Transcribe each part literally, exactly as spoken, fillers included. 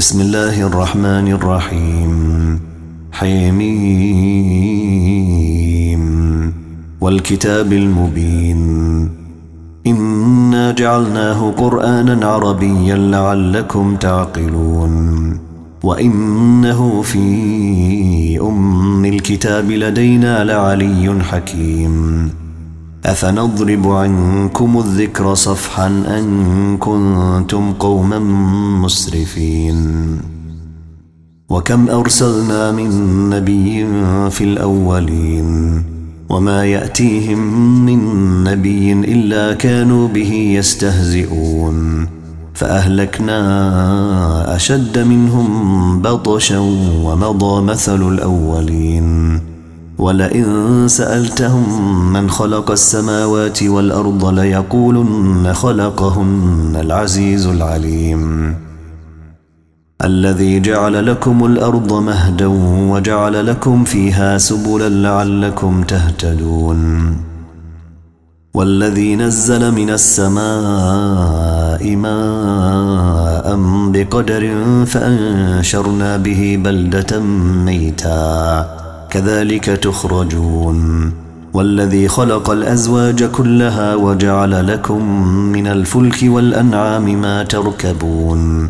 بسم الله الرحمن الرحيم. حميم والكتاب المبين إنا جعلناه قرآنا عربيا لعلكم تعقلون وإنه في أم الكتاب لدينا لعلي حكيم أفنضرب عنكم الذكر صفحا أن كنتم قوما مسرفين وكم أرسلنا من نبي في الأولين وما يأتيهم من نبي إلا كانوا به يستهزئون فأهلكنا أشد منهم بطشا ومضى مثل الأولين ولئن سألتهم من خلق السماوات والأرض ليقولن خلقهن العزيز العليم الذي جعل لكم الأرض مهدا وجعل لكم فيها سبلا لعلكم تهتدون والذي نزل من السماء ماء بقدر فأنشرنا به بلدة ميتا كذلك تخرجون والذي خلق الأزواج كلها وجعل لكم من الفلك والأنعام ما تركبون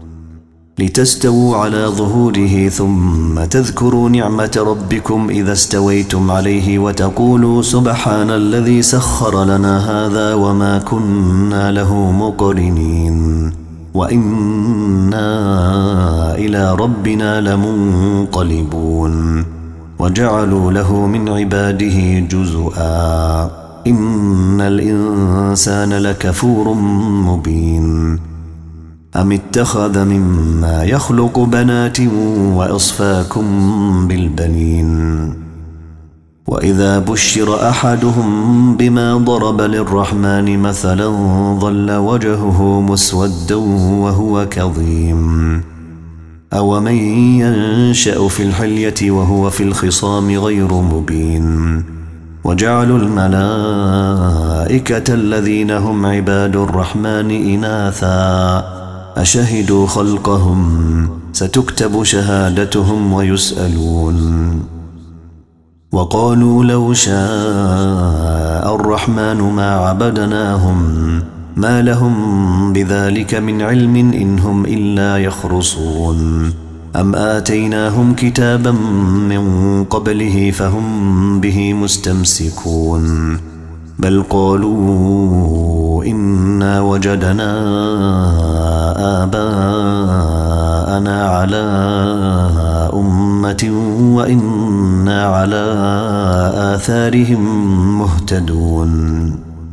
لتستووا على ظهوره ثم تذكروا نعمة ربكم إذا استويتم عليه وتقولوا سبحان الذي سخر لنا هذا وما كنا له مقرنين وإنا إلى ربنا لمنقلبون وجعلوا له من عباده جزءا إن الإنسان لكفور مبين أم اتخذ مما يخلق بنات وأصفاكم بالبنين وإذا بشر أحدهم بما ضرب للرحمن مثلا ظل وجهه مسودا وهو كظيم أومن ينشأ في الحلية وهو في الخصام غير مبين وجعلوا الملائكة الذين هم عباد الرحمن إناثا أشهدوا خلقهم ستكتب شهادتهم ويسألون وقالوا لو شاء الرحمن ما عبدناهم ما لهم بذلك من علم إن هم إلا يخرصون أم آتيناهم كتابا من قبله فهم به مستمسكون بل قالوا إنا وجدنا آباءنا على أمة وإنا على آثارهم مهتدون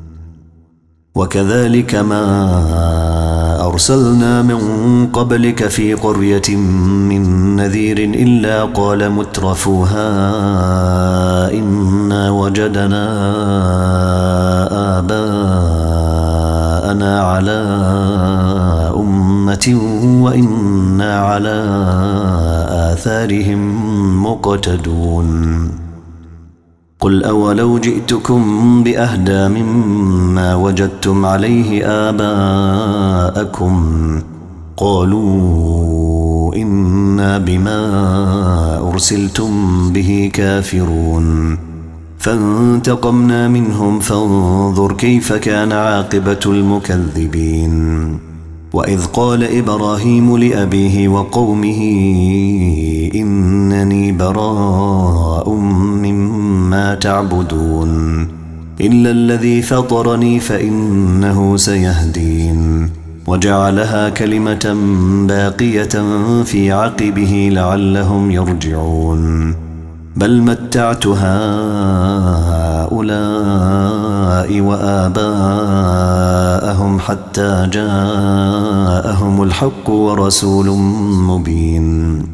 وكذلك ما أرسلنا من قبلك في قرية من نذير إلا قال مترفوها إنا وجدنا آباءنا على أمة وإنا على آثارهم مقتدون قل أولو جئتكم بأهدى مما وجدتم عليه آباءكم قالوا إنا بما أرسلتم به كافرون فانتقمنا منهم فانظر كيف كان عاقبة المكذبين وإذ قال إبراهيم لأبيه وقومه إنني براء مما تعبدون إلا الذي فطرني فإنه سيهدين وجعلها كلمة باقية في عقبه لعلهم يرجعون بل متعت هؤلاء وآباءهم حتى جاءهم الحق ورسول مبين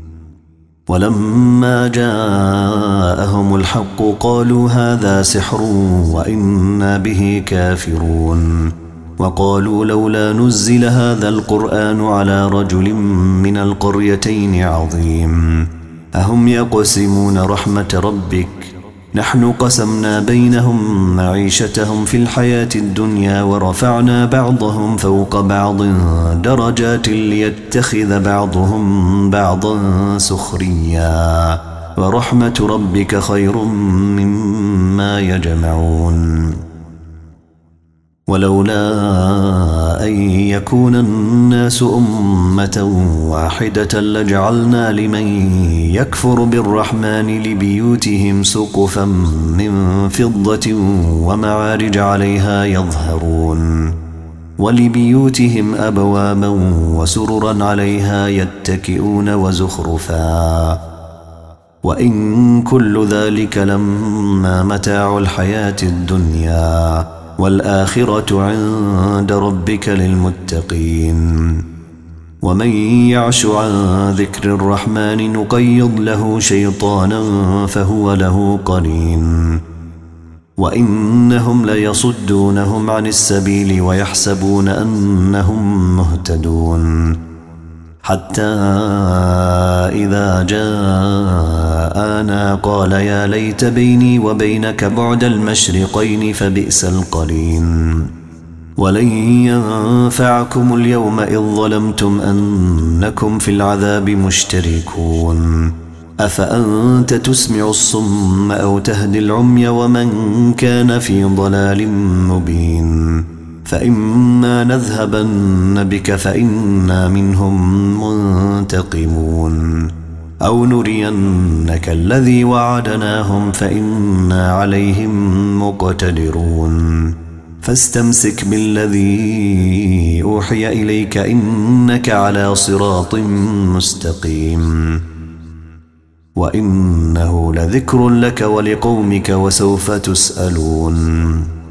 ولما جاءهم الحق قالوا هذا سحر وإنا به كافرون وقالوا لولا نزل هذا القرآن على رجل من القريتين عظيم أهم يقسمون رحمة ربك نحن قسمنا بينهم معيشتهم في الحياة الدنيا ورفعنا بعضهم فوق بعض درجات ليتخذ بعضهم بعضا سخريا ورحمة ربك خير مما يجمعون ولولا أن يكون الناس أمة واحدة لجعلنا لمن يكفر بالرحمن لبيوتهم سقفا من فضة ومعارج عليها يظهرون ولبيوتهم أبوابا وسررا عليها يتكئون وزخرفا وإن كل ذلك لما متاع الحياة الدنيا والآخرة عند ربك للمتقين ومن يعش عن ذكر الرحمن نقيض له شيطانا فهو له قرين وإنهم ليصدونهم عن السبيل ويحسبون أنهم مهتدون حتى إذا جاءنا قال يا ليت بيني وبينك بعد المشرقين فبئس القرين ولن ينفعكم اليوم إذ ظلمتم أنكم في العذاب مشتركون أفأنت تسمع الصم أو تهدي العمي ومن كان في ضلال مبين فإما نذهبن بك فإنا منهم منتقمون أو نرينك الذي وعدناهم فإنا عليهم مقتدرون فاستمسك بالذي أوحي إليك إنك على صراط مستقيم وإنه لذكر لك ولقومك وسوف تسألون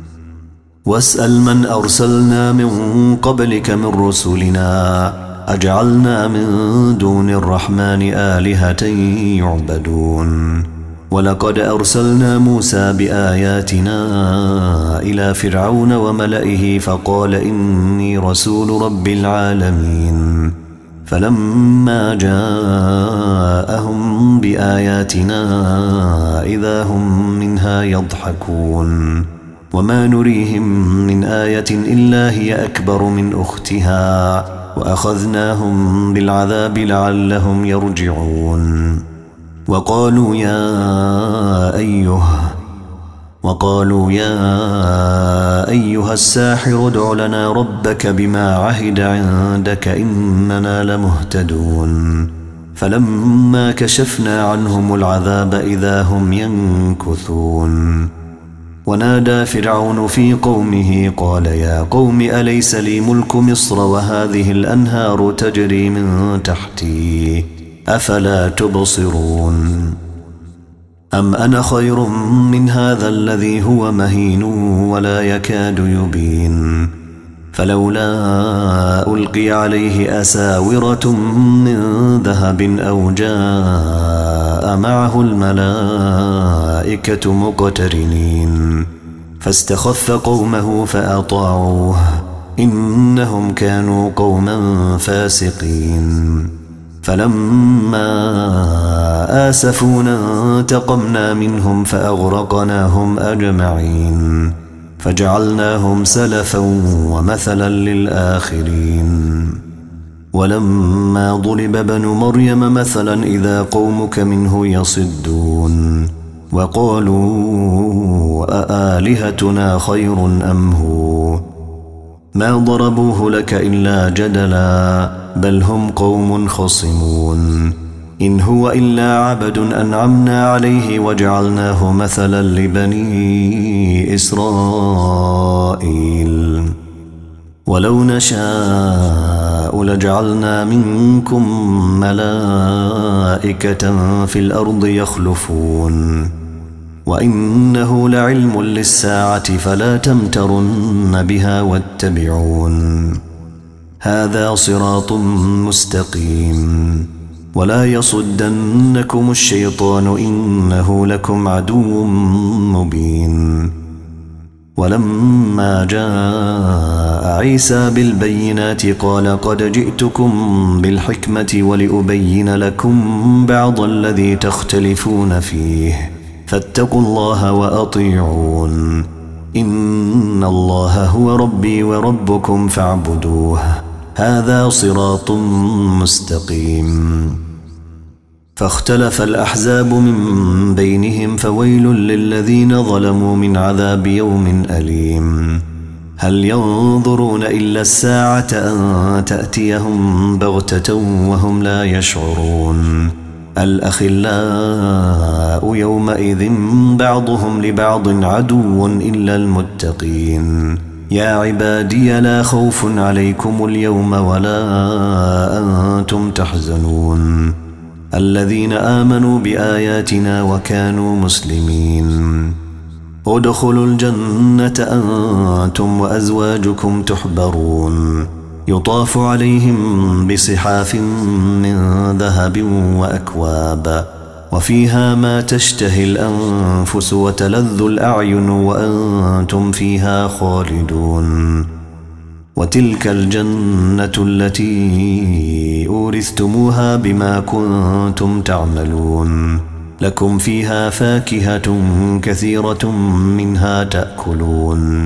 واسأل من أرسلنا من قبلك من رسلنا أجعلنا من دون الرحمن آلهة يعبدون ولقد أرسلنا موسى بآياتنا إلى فرعون وملئه فقال إني رسول رب العالمين فلما جاءهم بآياتنا إذا هم منها يضحكون وما نريهم من آية إلا هي أكبر من أختها وأخذناهم بالعذاب لعلهم يرجعون وقالوا يا أيها وقالوا يا أيها الساحر ادع لنا ربك بما عهد عندك إننا لمهتدون فلما كشفنا عنهم العذاب إذا هم ينكثون ونادى فرعون في قومه قال يا قوم أليس لي ملك مصر وهذه الأنهار تجري من تحتي أفلا تبصرون أم أنا خير من هذا الذي هو مهين ولا يكاد يبين فلولا ألقي عليه أساورة من ذهب أو جاء معه الملائكة مقترنين فاستخف قومه فأطاعوه إنهم كانوا قوما فاسقين فلما آسفونا انتقمنا منهم فأغرقناهم أجمعين فجعلناهم سلفا ومثلا للآخرين ولما ضرب ابن مريم مثلا إذا قومك منه يصدون وقالوا أآلهتنا خير أم هو ما ضربوه لك إلا جدلا بل هم قوم خصمون إن هو إلا عبد أنعمنا عليه وجعلناه مثلا لبني إسرائيل ولو نشاء لجعلنا منكم ملائكة في الأرض يخلفون وإنه لعلم للساعة فلا تمترن بها واتبعون هذا صراط مستقيم ولا يصدنكم الشيطان إنه لكم عدو مبين ولما جاء عيسى بالبينات قال قد جئتكم بالحكمة ولأبين لكم بعض الذي تختلفون فيه فاتقوا الله وأطيعون إن الله هو ربي وربكم فاعبدوه هذا صراط مستقيم. فاختلف الأحزاب من بينهم فويل للذين ظلموا من عذاب يوم أليم. هل ينظرون إلا الساعة أن تأتيهم بغتة وهم لا يشعرون. الأخلاء يومئذ بعضهم لبعض عدو إلا المتقين. يا عبادي لا خوف عليكم اليوم ولا أنتم تحزنون الذين آمنوا بآياتنا وكانوا مسلمين. ادخلوا الجنة أنتم وأزواجكم تحبرون يطاف عليهم بصحاف من ذهب وأكواب وفيها ما تشتهي الأنفس وتلذ الأعين وأنتم فيها خالدون. وتلك الجنة التي أورثتموها بما كنتم تعملون لكم فيها فاكهة كثيرة منها تأكلون.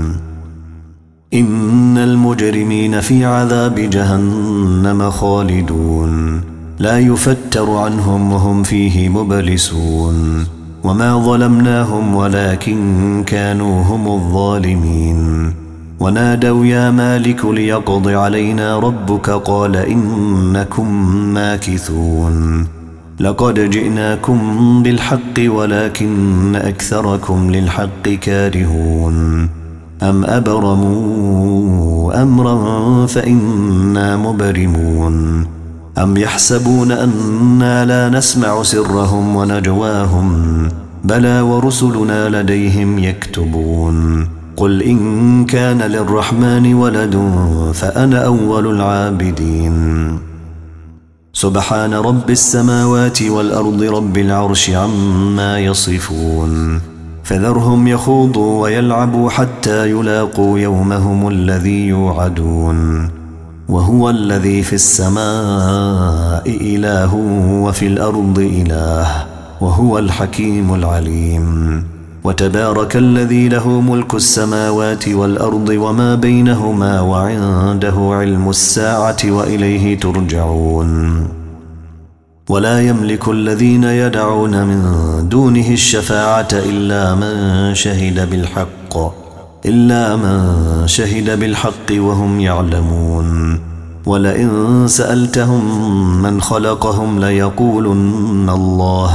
إن المجرمين في عذاب جهنم خالدون لا يفتر عنهم وهم فيه مبلسون. وما ظلمناهم ولكن كانوا هم الظالمين. ونادوا يا مالك ليقض علينا ربك قال إنكم ماكثون. لقد جئناكم بالحق ولكن أكثركم للحق كارهون. أم أبرموا أمرا فإنا مبرمون. أم يحسبون أنا لا نسمع سرهم ونجواهم بلى ورسلنا لديهم يكتبون. قل إن كان للرحمن ولد فأنا أول العابدين. سبحان رب السماوات والأرض رب العرش عما يصفون. فذرهم يخوضوا ويلعبوا حتى يلاقوا يومهم الذي يوعدون. وهو الذي في السماء إله وفي الأرض إله وهو الحكيم العليم. وتبارك الذي له ملك السماوات والأرض وما بينهما وعنده علم الساعة وإليه ترجعون. ولا يملك الذين يدعون من دونه الشفاعة إلا من شهد بالحق إلا من شهد بالحق وهم يعلمون. ولئن سألتهم من خلقهم ليقولن الله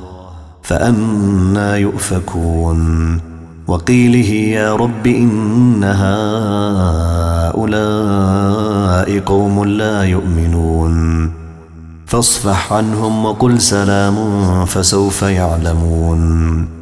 فأنى يؤفكون. وقيله يا رب إن هؤلاء قوم لا يؤمنون فاصفح عنهم وقل سلام فسوف يعلمون.